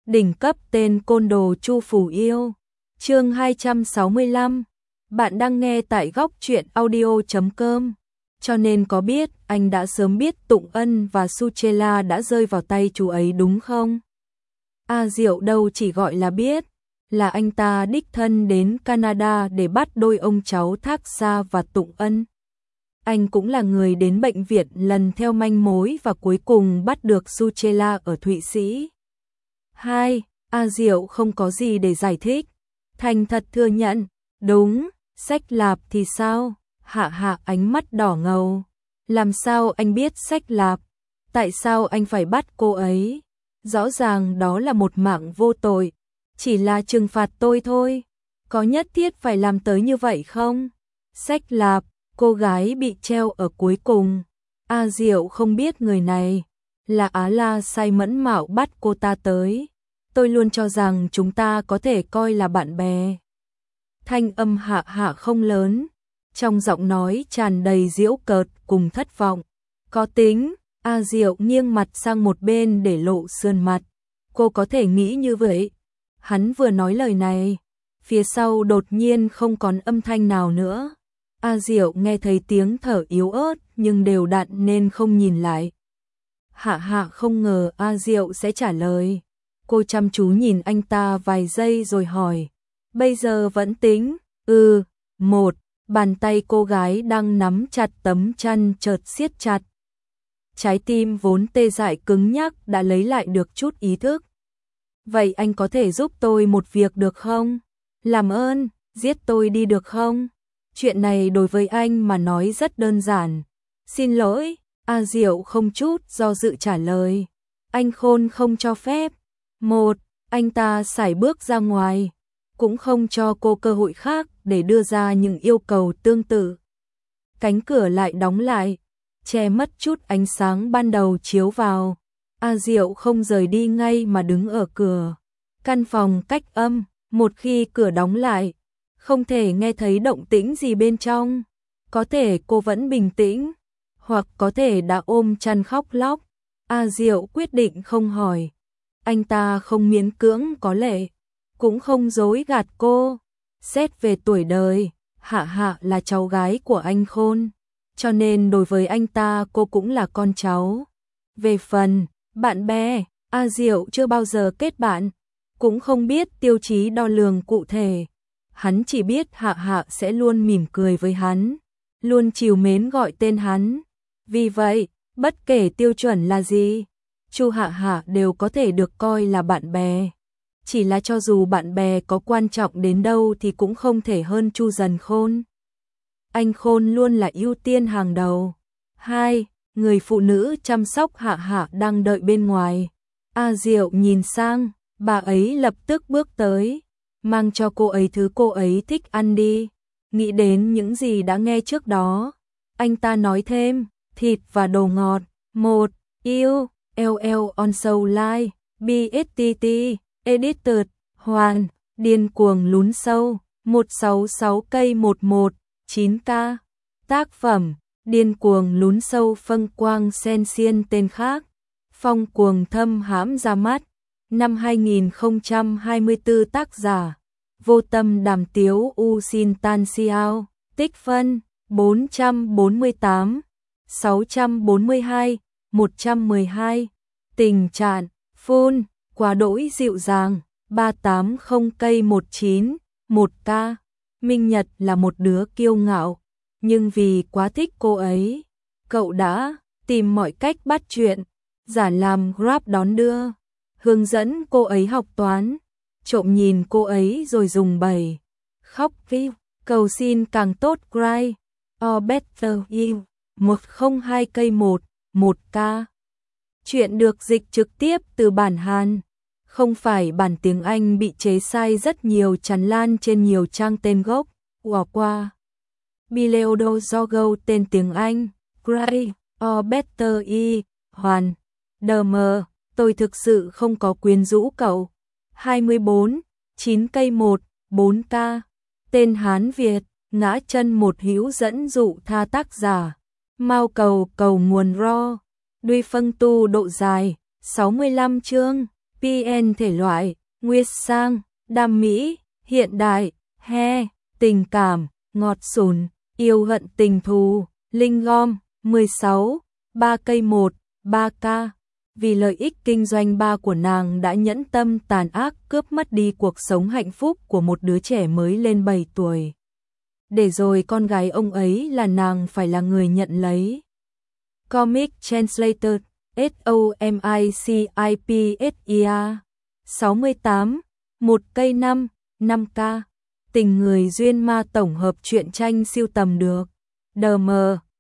Đỉnh cấp tên côn đồ Chu Phủ Yêu. Chương 265. Bạn đang nghe tại góc truyện audio.com. Cho nên có biết anh đã sớm biết Tụng Ân và Suchela đã rơi vào tay chú ấy đúng không? A Diệu đâu chỉ gọi là biết, là anh ta đích thân đến Canada để bắt đôi ông cháu Thác Sa và Tụng Ân. Anh cũng là người đến bệnh viện lần theo manh mối và cuối cùng bắt được Suchela ở Thụy Sĩ. 2. A Diệu không có gì để giải thích, thành thật thừa nhận, đúng, Sách Lạp thì sao? Hạ ánh mắt đỏ ngầu. Làm sao anh biết Sách Lạp? Tại sao anh phải bắt cô ấy? Rõ ràng đó là một mạng vô tội, chỉ là trừng phạt tôi thôi. Có nhất thiết phải làm tới như vậy không? Sách Lạp, cô gái bị treo ở cuối cùng. A Diệu không biết người này là Á La sai mẫn mạo bắt cô ta tới. Tôi luôn cho rằng chúng ta có thể coi là bạn bè. Thanh âm Hạ không lớn, trong giọng nói tràn đầy giễu cợt cùng thất vọng. Có tính, A Diệu nghiêng mặt sang một bên để lộ sườn mặt. Cô có thể nghĩ như vậy. Hắn vừa nói lời này, phía sau đột nhiên không còn âm thanh nào nữa. A Diệu nghe thấy tiếng thở yếu ớt nhưng đều đặn nên không nhìn lại. Hạ không ngờ A Diệu sẽ trả lời. Cô chăm chú nhìn anh ta vài giây rồi hỏi. Bây giờ vẫn tính? Một, bàn tay cô gái đang nắm chặt tấm chăn chợt siết chặt. Trái tim vốn tê dại cứng nhắc đã lấy lại được chút ý thức. Vậy anh có thể giúp tôi một việc được không? Làm ơn, giết tôi đi được không? Chuyện này đối với anh mà nói rất đơn giản. Xin lỗi, A Diệu không chút do dự trả lời. Anh Khôn không cho phép. Một, anh ta sải bước ra ngoài, cũng không cho cô cơ hội khác để đưa ra những yêu cầu tương tự. Cánh cửa lại đóng lại, che mất chút ánh sáng ban đầu chiếu vào. A Diệu không rời đi ngay mà đứng ở cửa. Căn phòng cách âm, một khi cửa đóng lại, không thể nghe thấy động tĩnh gì bên trong. Có thể cô vẫn bình tĩnh, hoặc có thể đã ôm chăn khóc lóc. A Diệu quyết định không hỏi. Anh ta không miễn cưỡng có lệ, cũng không dối gạt cô. Xét về tuổi đời, Hạ là cháu gái của anh Khôn, cho nên đối với anh ta cô cũng là con cháu. Về phần bạn bè, A Diệu chưa bao giờ kết bạn, cũng không biết tiêu chí đo lường cụ thể. Hắn chỉ biết Hạ sẽ luôn mỉm cười với hắn, luôn trìu mến gọi tên hắn. Vì vậy, bất kể tiêu chuẩn là gì, Chu Hạ đều có thể được coi là bạn bè. Chỉ là cho dù bạn bè có quan trọng đến đâu thì cũng không thể hơn Chu Dần Khôn. Anh Khôn luôn là ưu tiên hàng đầu. 2. Người phụ nữ chăm sóc Hạ đang đợi bên ngoài. A Diệu nhìn sang, bà ấy lập tức bước tới. Mang cho cô ấy thứ cô ấy thích ăn đi. Nghĩ đến những gì đã nghe trước đó, anh ta nói thêm, thịt và đồ ngọt. 1. Yêu, LL on Soul Live, BSTT, Edited, Hoàn, điên cuồng lún sâu, 166 cây 11, 9K. Tác phẩm, điên cuồng lún sâu phân quang sen xiên tên khác. Phong cuồng thâm hãm ra mắt. Năm 2024 tác giả. Vô tâm đàm tiếu u xin tan xiao. Tích phân, 448, 642, 112. Tình trạng, phun, quá đỗi dịu dàng, 380 cây 19, 1K. Minh Nhật là một đứa kiêu ngạo, nhưng vì quá thích cô ấy, cậu đã tìm mọi cách bắt chuyện, giả làm Grab đón đưa, hướng dẫn cô ấy học toán, trộm nhìn cô ấy rồi dùng bẩy, khóc view, cầu xin càng tốt cry, or better you, 102 cây 1, 1K. Chuyện được dịch trực tiếp từ bản Hàn, không phải bản tiếng Anh bị chế sai rất nhiều tràn lan trên nhiều trang tên gốc. Qua Bileodo Jogo tên tiếng Anh, Gray, or Better E, Hoàn, DM, tôi thực sự không có quyến rũ cậu. 24, 9 cây 1, 4K. Tên Hán Việt, ngã chân một hữu dẫn dụ tha tác giả. Mao cầu nguồn ro. Đuôi phân tu độ dài, 65 chương. PN thể loại, Nguyệt sang, đam mỹ, hiện đại, he, tình cảm, ngọt sùn, yêu hận tình thù, linh gom, 16, 3 cây 1, 3K. Vì lợi ích kinh doanh ba của nàng đã nhẫn tâm tàn ác cướp mất đi cuộc sống hạnh phúc của một đứa trẻ mới lên 7 tuổi. Để rồi con gái ông ấy là nàng phải là người nhận lấy. Comic Translator SOMICIPSIA 68, 1 cây 5, 5K. Tình người duyên ma tổng hợp truyện tranh siêu tầm được. DM,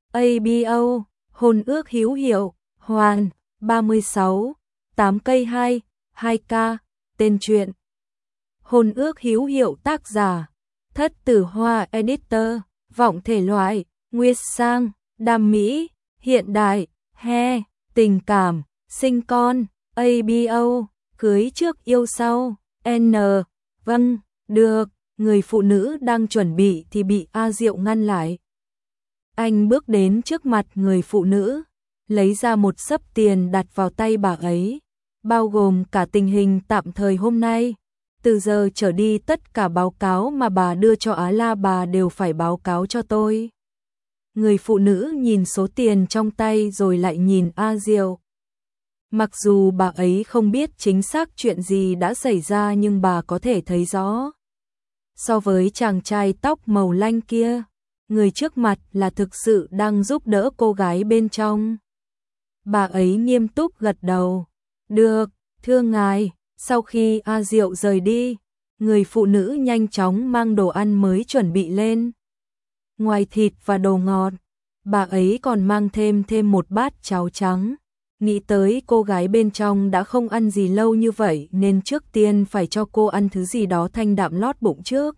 ABO, hôn ước hữu hiệu, Hoàn, 36, 8 cây 2, 2K. Tên truyện. Hôn ước hữu hiệu tác giả. Thất Tử Hoa Editor. Vọng thể loại, Nguyệt sang, đam mỹ, hiện đại, he, tình cảm, sinh con, ABO, cưới trước yêu sau, N. Vâng, được. Người phụ nữ đang chuẩn bị thì bị A Diệu ngăn lại. Anh bước đến trước mặt người phụ nữ, lấy ra một xấp tiền đặt vào tay bà ấy, bao gồm cả tình hình tạm thời hôm nay. Từ giờ trở đi tất cả báo cáo mà bà đưa cho Á La bà đều phải báo cáo cho tôi. Người phụ nữ nhìn số tiền trong tay rồi lại nhìn A Diệu. Mặc dù bà ấy không biết chính xác chuyện gì đã xảy ra nhưng bà có thể thấy rõ. So với chàng trai tóc màu lanh kia, người trước mặt là thực sự đang giúp đỡ cô gái bên trong. Bà ấy nghiêm túc gật đầu. Được, thưa ngài. Sau khi A Diệu rời đi, người phụ nữ nhanh chóng mang đồ ăn mới chuẩn bị lên. Ngoài thịt và đồ ngọt, bà ấy còn mang thêm một bát cháo trắng. Nghĩ tới cô gái bên trong đã không ăn gì lâu như vậy nên trước tiên phải cho cô ăn thứ gì đó thanh đạm lót bụng trước.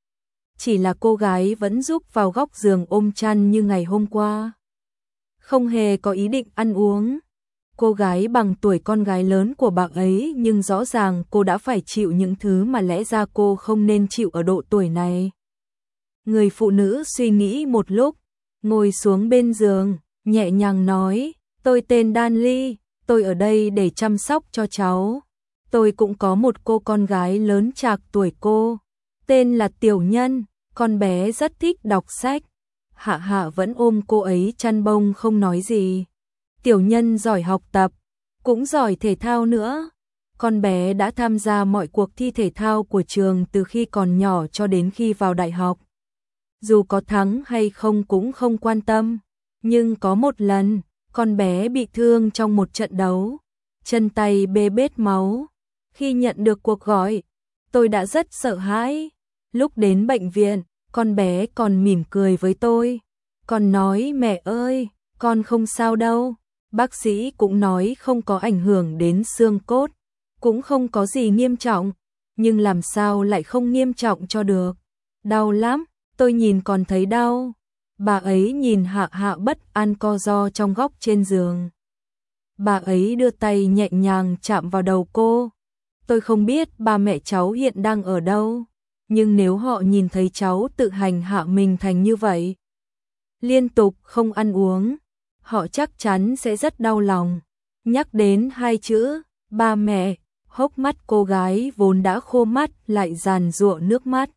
Chỉ là cô gái vẫn rúc vào góc giường ôm chăn như ngày hôm qua. Không hề có ý định ăn uống. Cô gái bằng tuổi con gái lớn của bà ấy nhưng rõ ràng cô đã phải chịu những thứ mà lẽ ra cô không nên chịu ở độ tuổi này. Người phụ nữ suy nghĩ một lúc, ngồi xuống bên giường, nhẹ nhàng nói, tôi tên Đan Ly, tôi ở đây để chăm sóc cho cháu. Tôi cũng có một cô con gái lớn trạc tuổi cô, tên là Tiểu Nhân, con bé rất thích đọc sách. Hạ Hạ vẫn ôm cô ấy chăn bông không nói gì. Tiểu Nhân giỏi học tập, cũng giỏi thể thao nữa. Con bé đã tham gia mọi cuộc thi thể thao của trường từ khi còn nhỏ cho đến khi vào đại học. Dù có thắng hay không cũng không quan tâm. Nhưng có một lần, con bé bị thương trong một trận đấu. Chân tay bê bết máu. Khi nhận được cuộc gọi, tôi đã rất sợ hãi. Lúc đến bệnh viện, con bé còn mỉm cười với tôi. Con nói mẹ ơi, con không sao đâu. Bác sĩ cũng nói không có ảnh hưởng đến xương cốt, cũng không có gì nghiêm trọng, nhưng làm sao lại không nghiêm trọng cho được. Đau lắm, tôi nhìn còn thấy đau. Bà ấy nhìn Hạ Hạ bất an co ro trong góc trên giường. Bà ấy đưa tay nhẹ nhàng chạm vào đầu cô. Tôi không biết ba mẹ cháu hiện đang ở đâu, nhưng nếu họ nhìn thấy cháu tự hành hạ mình thành như vậy, liên tục không ăn uống, họ chắc chắn sẽ rất đau lòng. Nhắc đến hai chữ, ba mẹ, hốc mắt cô gái vốn đã khô mắt lại giàn giụa nước mắt.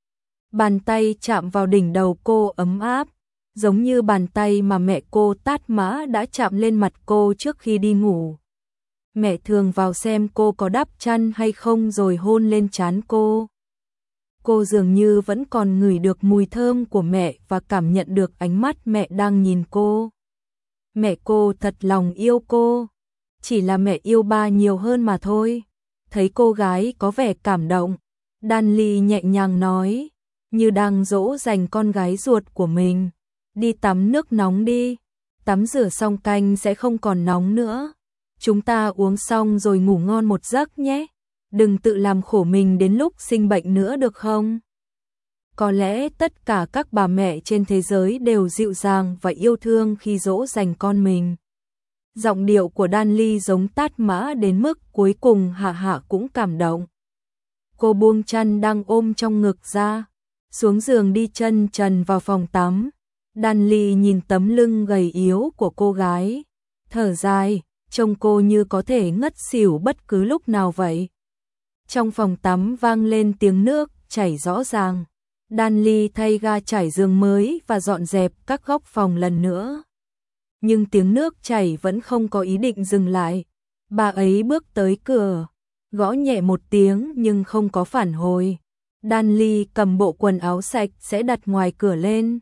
Bàn tay chạm vào đỉnh đầu cô ấm áp, giống như bàn tay mà mẹ cô tát mã đã chạm lên mặt cô trước khi đi ngủ. Mẹ thường vào xem cô có đắp chăn hay không rồi hôn lên trán cô. Cô dường như vẫn còn ngửi được mùi thơm của mẹ và cảm nhận được ánh mắt mẹ đang nhìn cô. Mẹ cô thật lòng yêu cô, chỉ là mẹ yêu ba nhiều hơn mà thôi. Thấy cô gái có vẻ cảm động, Đan Ly nhẹ nhàng nói, như đang dỗ dành con gái ruột của mình. Đi tắm nước nóng đi, tắm rửa xong canh sẽ không còn nóng nữa. Chúng ta uống xong rồi ngủ ngon một giấc nhé. Đừng tự làm khổ mình đến lúc sinh bệnh nữa được không? Có lẽ tất cả các bà mẹ trên thế giới đều dịu dàng và yêu thương khi dỗ dành con mình. Giọng điệu của Đan Ly giống tát mã đến mức cuối cùng Hạ Hạ cũng cảm động. Cô buông chăn đang ôm trong ngực ra, xuống giường đi chân trần vào phòng tắm. Đan Ly nhìn tấm lưng gầy yếu của cô gái, thở dài, trông cô như có thể ngất xỉu bất cứ lúc nào vậy. Trong phòng tắm vang lên tiếng nước chảy rõ ràng. Danly thay ga trải giường mới và dọn dẹp các góc phòng lần nữa. Nhưng tiếng nước chảy vẫn không có ý định dừng lại. Bà ấy bước tới cửa, gõ nhẹ một tiếng nhưng không có phản hồi. Danly cầm bộ quần áo sạch sẽ đặt ngoài cửa lên.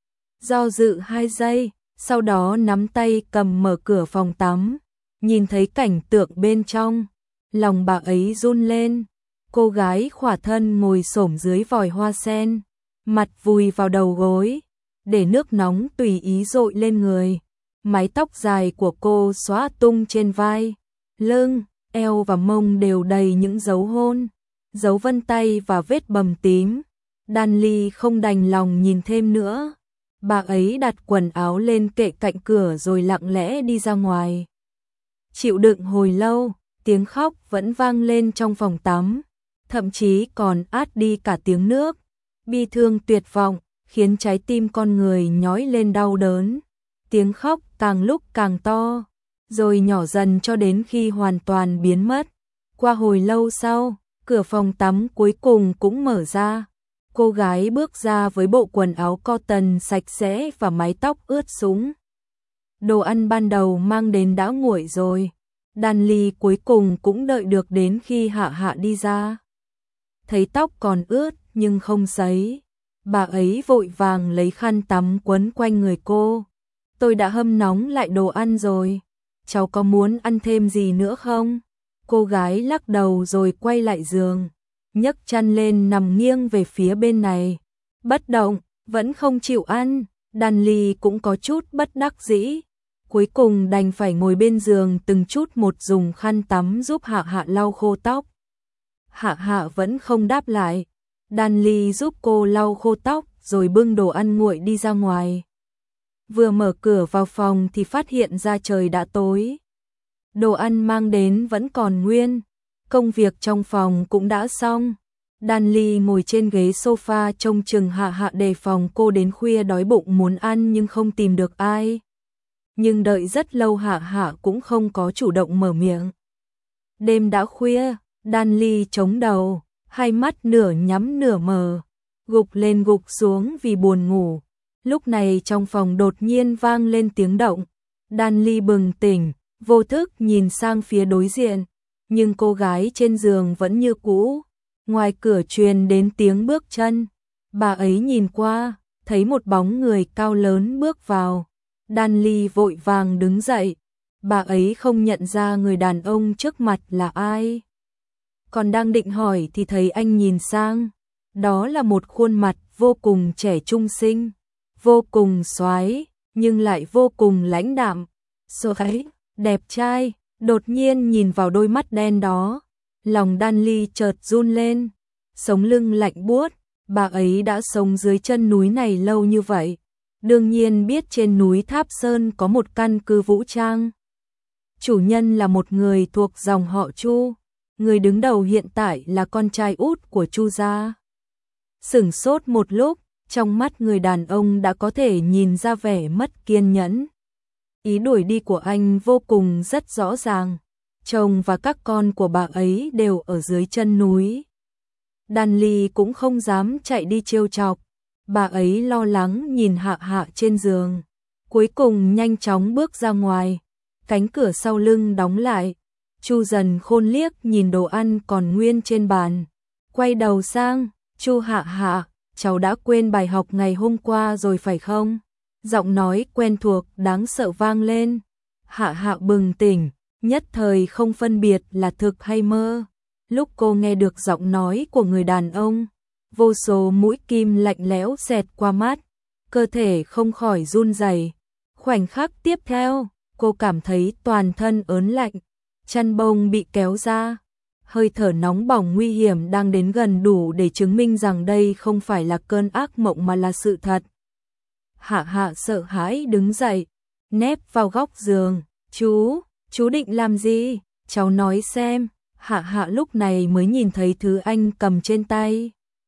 Do dự 2 giây, sau đó nắm tay cầm mở cửa phòng tắm. Nhìn thấy cảnh tượng bên trong, lòng bà ấy run lên. Cô gái khỏa thân ngồi xổm dưới vòi hoa sen, mặt vùi vào đầu gối, để nước nóng tùy ý dội lên người. Mái tóc dài của cô xõa tung trên vai, lưng, eo và mông đều đầy những dấu hôn, dấu vân tay và vết bầm tím. Danly không đành lòng nhìn thêm nữa. Bà ấy đặt quần áo lên kệ cạnh cửa rồi lặng lẽ đi ra ngoài. Chịu đựng hồi lâu, tiếng khóc vẫn vang lên trong phòng tắm, thậm chí còn át đi cả tiếng nước. Bi thương tuyệt vọng, khiến trái tim con người nhói lên đau đớn. Tiếng khóc càng lúc càng to, rồi nhỏ dần cho đến khi hoàn toàn biến mất. Qua hồi lâu sau, cửa phòng tắm cuối cùng cũng mở ra. Cô gái bước ra với bộ quần áo cotton sạch sẽ và mái tóc ướt sũng. Đồ ăn ban đầu mang đến đã nguội rồi. Danly cuối cùng cũng đợi được đến khi Hạ Hạ đi ra. Thấy tóc còn ướt nhưng không sấy, bà ấy vội vàng lấy khăn tắm quấn quanh người cô. Tôi đã hâm nóng lại đồ ăn rồi, cháu có muốn ăn thêm gì nữa không? Cô gái lắc đầu rồi quay lại giường, nhấc chăn lên nằm nghiêng về phía bên này. Bất động, vẫn không chịu ăn. Danly cũng có chút bất đắc dĩ. Cuối cùng đành phải ngồi bên giường từng chút một dùng khăn tắm giúp Hạ Hạ lau khô tóc. Hạ Hạ vẫn không đáp lại. Danly giúp cô lau khô tóc rồi bưng đồ ăn nguội đi ra ngoài. Vừa mở cửa vào phòng thì phát hiện ra trời đã tối. Đồ ăn mang đến vẫn còn nguyên. Công việc trong phòng cũng đã xong. Danly ngồi trên ghế sofa trông chừng Hạ Hạ đề phòng cô đến khuya đói bụng muốn ăn nhưng không tìm được ai. Nhưng đợi rất lâu Hạ Hạ cũng không có chủ động mở miệng. Đêm đã khuya, Danly chống đầu, hai mắt nửa nhắm nửa mở, gục lên gục xuống vì buồn ngủ. Lúc này trong phòng đột nhiên vang lên tiếng động. Danly bừng tỉnh, vô thức nhìn sang phía đối diện, nhưng cô gái trên giường vẫn như cũ. Ngoài cửa truyền đến tiếng bước chân. Bà ấy nhìn qua, thấy một bóng người cao lớn bước vào. Danly vội vàng đứng dậy. Bà ấy không nhận ra người đàn ông trước mặt là ai. Còn đang định hỏi thì thấy anh nhìn sang. Đó là một khuôn mặt vô cùng trẻ trung xinh, vô cùng xoái, nhưng lại vô cùng lãnh đạm. Xoái, đẹp trai. Đột nhiên nhìn vào đôi mắt đen đó, lòng Danly chợt run lên, sống lưng lạnh buốt. Bà ấy đã sống dưới chân núi này lâu như vậy, đương nhiên biết trên núi Tháp Sơn có một căn cứ vũ trang. Chủ nhân là một người thuộc dòng họ Chu, người đứng đầu hiện tại là con trai út của Chu gia. Sửng sốt một lúc, trong mắt người đàn ông đã có thể nhìn ra vẻ mất kiên nhẫn. Ý đuổi đi của anh vô cùng rất rõ ràng. Chồng và các con của bà ấy đều ở dưới chân núi. Danly cũng không dám chạy đi trêu chọc. Bà ấy lo lắng nhìn Hạ Hạ trên giường. Cuối cùng nhanh chóng bước ra ngoài. Cánh cửa sau lưng đóng lại. Chu Dần Khôn liếc nhìn đồ ăn còn nguyên trên bàn. Quay đầu sang, Chu Hạ Hạ, cháu đã quên bài học ngày hôm qua rồi phải không? Giọng nói quen thuộc đáng sợ vang lên. Hạ Hạ bừng tỉnh, nhất thời không phân biệt là thực hay mơ. Lúc cô nghe được giọng nói của người đàn ông, vô số mũi kim lạnh lẽo xẹt qua mắt, cơ thể không khỏi run rẩy. Khoảnh khắc tiếp theo, cô cảm thấy toàn thân ớn lạnh, chăn bông bị kéo ra. Hơi thở nóng bỏng nguy hiểm đang đến gần đủ để chứng minh rằng đây không phải là cơn ác mộng mà là sự thật. Hạ Hạ sợ hãi đứng dậy, nép vào góc giường. Chú định làm gì? Cháu nói xem. Hạ Hạ lúc này mới nhìn thấy thứ anh cầm trên tay.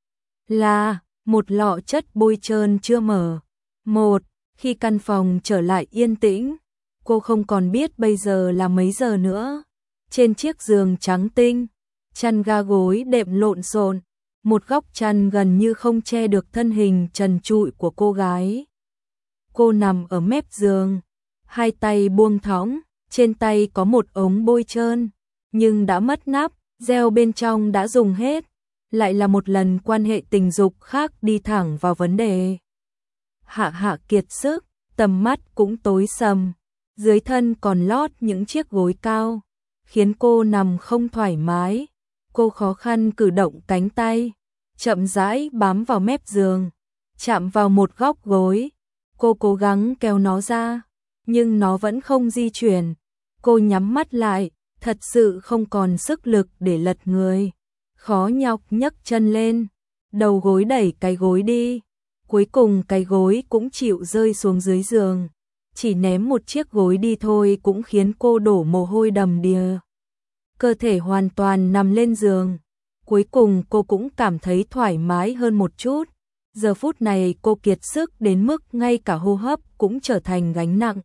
Là một lọ chất bôi trơn chưa mở. Khi căn phòng trở lại yên tĩnh, Cô không còn biết bây giờ là mấy giờ nữa. Trên chiếc giường trắng tinh, chăn ga gối đệm lộn xộn, một góc chăn gần như không che được thân hình trần trụi của cô gái. Cô nằm ở mép giường, hai tay buông thõng, trên tay có một ống bôi trơn, nhưng đã mất nắp, gel bên trong đã dùng hết, lại là một lần quan hệ tình dục khác đi thẳng vào vấn đề. Hạ Hạ kiệt sức, tầm mắt cũng tối sầm, dưới thân còn lót những chiếc gối cao, khiến cô nằm không thoải mái. Cô khó khăn cử động cánh tay, chậm rãi bám vào mép giường, chạm vào một góc gối. Cô cố gắng kéo nó ra, nhưng nó vẫn không di chuyển. Cô nhắm mắt lại, thật sự không còn sức lực để lật người. Khó nhọc nhấc chân lên, đầu gối đẩy cái gối đi. Cuối cùng cái gối cũng chịu rơi xuống dưới giường. Chỉ ném một chiếc gối đi thôi cũng khiến cô đổ mồ hôi đầm đìa. Cơ thể hoàn toàn nằm lên giường. Cuối cùng cô cũng cảm thấy thoải mái hơn một chút. Giờ phút này cô kiệt sức đến mức ngay cả hô hấp cũng trở thành gánh nặng.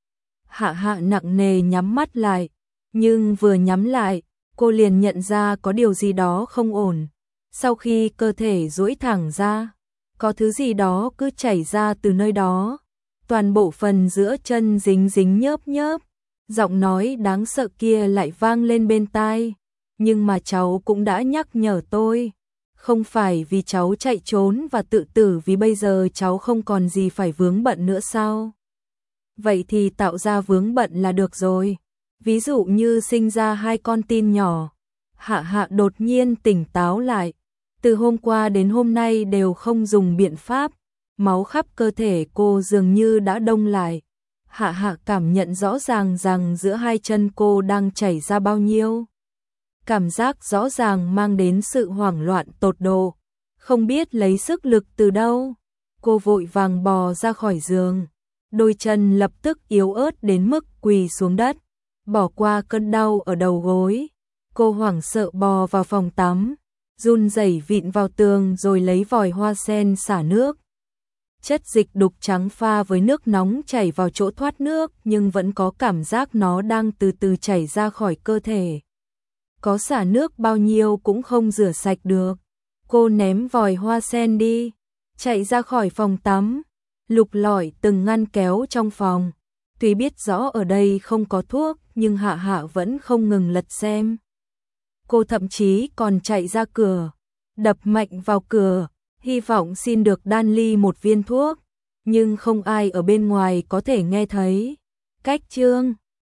Hạ Hạ nặng nề nhắm mắt lại, nhưng vừa nhắm lại, cô liền nhận ra có điều gì đó không ổn. Sau khi cơ thể duỗi thẳng ra, có thứ gì đó cứ chảy ra từ nơi đó. Toàn bộ phần giữa chân dính dính nhớp nhớp. Giọng nói đáng sợ kia lại vang lên bên tai. Nhưng mà cháu cũng đã nhắc nhở tôi. Không phải vì cháu chạy trốn và tự tử vì bây giờ cháu không còn gì phải vướng bận nữa sao? Vậy thì tạo ra vướng bận là được rồi. Ví dụ như sinh ra 2 con tin nhỏ. Hạ Hạ đột nhiên tỉnh táo lại. Từ hôm qua đến hôm nay đều không dùng biện pháp. Máu khắp cơ thể cô dường như đã đông lại. Hạ Hạ cảm nhận rõ ràng rằng giữa hai chân cô đang chảy ra bao nhiêu. Cảm giác rõ ràng mang đến sự hoảng loạn tột độ. Không biết lấy sức lực từ đâu. Cô vội vàng bò ra khỏi giường. Đôi chân lập tức yếu ớt đến mức quỳ xuống đất. Bỏ qua cơn đau ở đầu gối. Cô hoảng sợ bò vào phòng tắm. Run rẩy vịn vào tường rồi lấy vòi hoa sen xả nước. Chất dịch đục trắng pha với nước nóng chảy vào chỗ thoát nước nhưng vẫn có cảm giác nó đang từ từ chảy ra khỏi cơ thể. Có xả nước bao nhiêu cũng không rửa sạch được. Cô ném vòi hoa sen đi, chạy ra khỏi phòng tắm, lục lọi từng ngăn kéo trong phòng. Tuy biết rõ ở đây không có thuốc nhưng Hạ Hạ vẫn không ngừng lật xem. Cô thậm chí còn chạy ra cửa, đập mạnh vào cửa, hy vọng xin được đan ly một viên thuốc, nhưng không ai ở bên ngoài có thể nghe thấy. Cách chương